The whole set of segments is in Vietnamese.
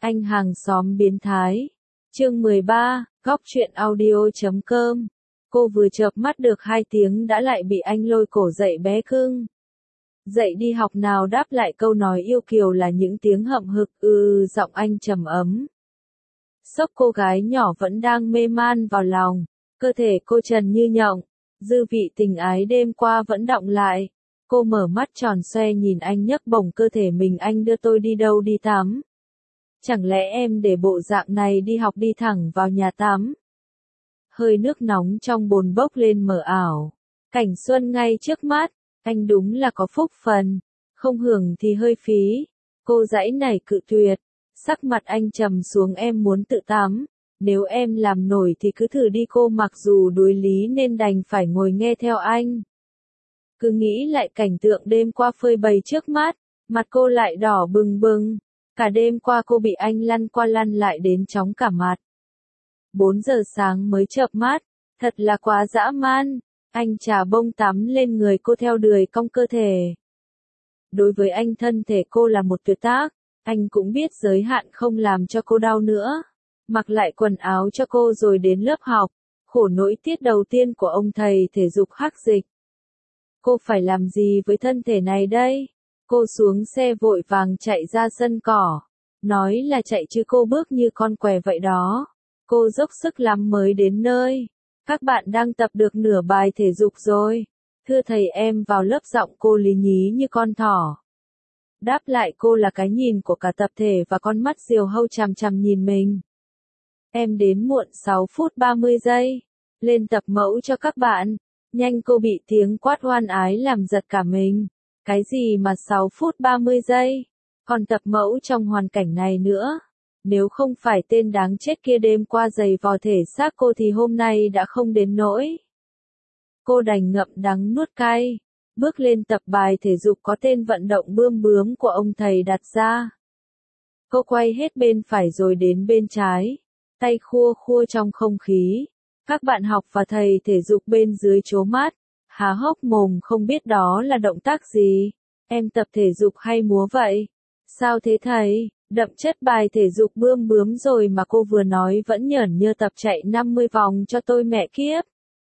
Anh hàng xóm biến thái. Chương 13, góc truyện audio.com. Cô vừa chợp mắt được 2 tiếng đã lại bị anh lôi cổ dậy bé cưng. Dậy đi học nào, đáp lại câu nói yêu kiều là những tiếng hậm hực giọng anh trầm ấm. Sốc cô gái nhỏ vẫn đang mê man vào lòng, cơ thể cô trần như nhộng, dư vị tình ái đêm qua vẫn đọng lại. Cô mở mắt tròn xoe nhìn anh nhấc bổng cơ thể mình, anh đưa tôi đi đâu, đi tắm. Chẳng lẽ em để bộ dạng này đi học đi thẳng vào nhà tắm? Hơi nước nóng trong bồn bốc lên mờ ảo. Cảnh xuân ngay trước mắt, anh đúng là có phúc phần, không hưởng thì hơi phí. Cô giãy nảy cự tuyệt, sắc mặt anh trầm xuống, em muốn tự tắm. Nếu em làm nổi thì cứ thử đi, cô mặc dù đuối lý nên đành phải ngồi nghe theo anh. Cứ nghĩ lại cảnh tượng đêm qua phơi bày trước mắt, mặt cô lại đỏ bừng bừng. Cả đêm qua cô bị anh lăn qua lăn lại đến chóng cả mặt. 4 giờ sáng mới chợp mắt, thật là quá dã man. Anh chà bông tắm lên người cô theo đùi cong cơ thể. Đối với anh, thân thể cô là một tuyệt tác, anh cũng biết giới hạn không làm cho cô đau nữa. Mặc lại quần áo cho cô rồi đến lớp học, khổ nỗi tiết đầu tiên của ông thầy thể dục hắc dịch. Cô phải làm gì với thân thể này đây? Cô xuống xe vội vàng chạy ra sân cỏ. Nói là chạy chứ cô bước như con què vậy đó. Cô dốc sức lắm mới đến nơi. Các bạn đang tập được nửa bài thể dục rồi. Thưa thầy, em vào lớp. Giọng cô lý nhí như con thỏ. Đáp lại cô là cái nhìn của cả tập thể và con mắt diều hâu chằm chằm nhìn mình. Em đến muộn 6 phút 30 giây. Lên tập mẫu cho các bạn. Nhanh, cô bị tiếng quát hoan ái làm giật cả mình. Cái gì mà 6 phút 30 giây? Còn tập mẫu trong hoàn cảnh này nữa? Nếu không phải tên đáng chết kia đêm qua giày vò thể xác cô thì hôm nay đã không đến nỗi. Cô đành ngậm đắng nuốt cay, bước lên tập bài thể dục có tên vận động bươm bướm của ông thầy đặt ra. Cô quay hết bên phải rồi đến bên trái, tay khua khua trong không khí. Các bạn học và thầy thể dục bên dưới trố mắt, há hốc mồm không biết đó là động tác gì. Em tập thể dục hay múa vậy? Sao thế thầy? Đậm chất bài thể dục bươm bướm rồi mà cô vừa nói vẫn nhởn nhơ tập chạy 50 vòng cho tôi mẹ kiếp.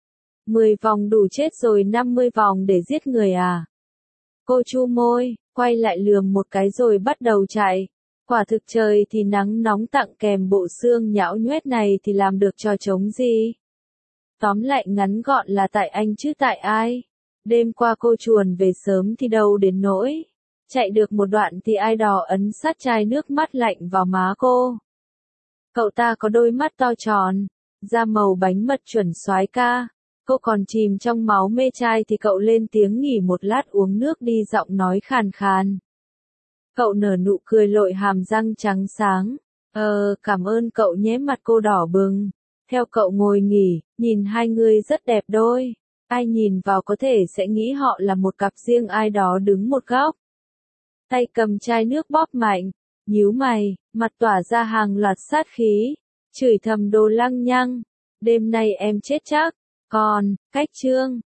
10 vòng đủ chết rồi, 50 vòng để giết người à? Cô chu môi, quay lại lườm một cái rồi bắt đầu chạy. Quả thực trời thì nắng nóng tặng kèm bộ xương nhão nhoét này thì làm được trò trống gì? Tóm lại ngắn gọn là tại anh chứ tại ai? Đêm qua cô chuồn về sớm thì đâu đến nỗi. Chạy được một đoạn thì ai đó ấn sát chai nước mắt lạnh vào má cô. Cậu ta có đôi mắt to tròn, da màu bánh mật chuẩn soái ca. Cô còn chìm trong máu mê trai thì cậu lên tiếng nghỉ một lát uống nước đi, giọng nói khàn khàn. Cậu nở nụ cười lội hàm răng trắng sáng. Cảm ơn cậu nhé, mặt cô đỏ bừng. Theo cậu ngồi nghỉ, nhìn hai người rất đẹp đôi. Ai nhìn vào có thể sẽ nghĩ họ là một cặp riêng, ai đó đứng một góc. Tay cầm chai nước bóp mạnh, nhíu mày, mặt tỏa ra hàng loạt sát khí, chửi thầm đồ lăng nhăng. Đêm nay em chết chắc. Còn, cách chương.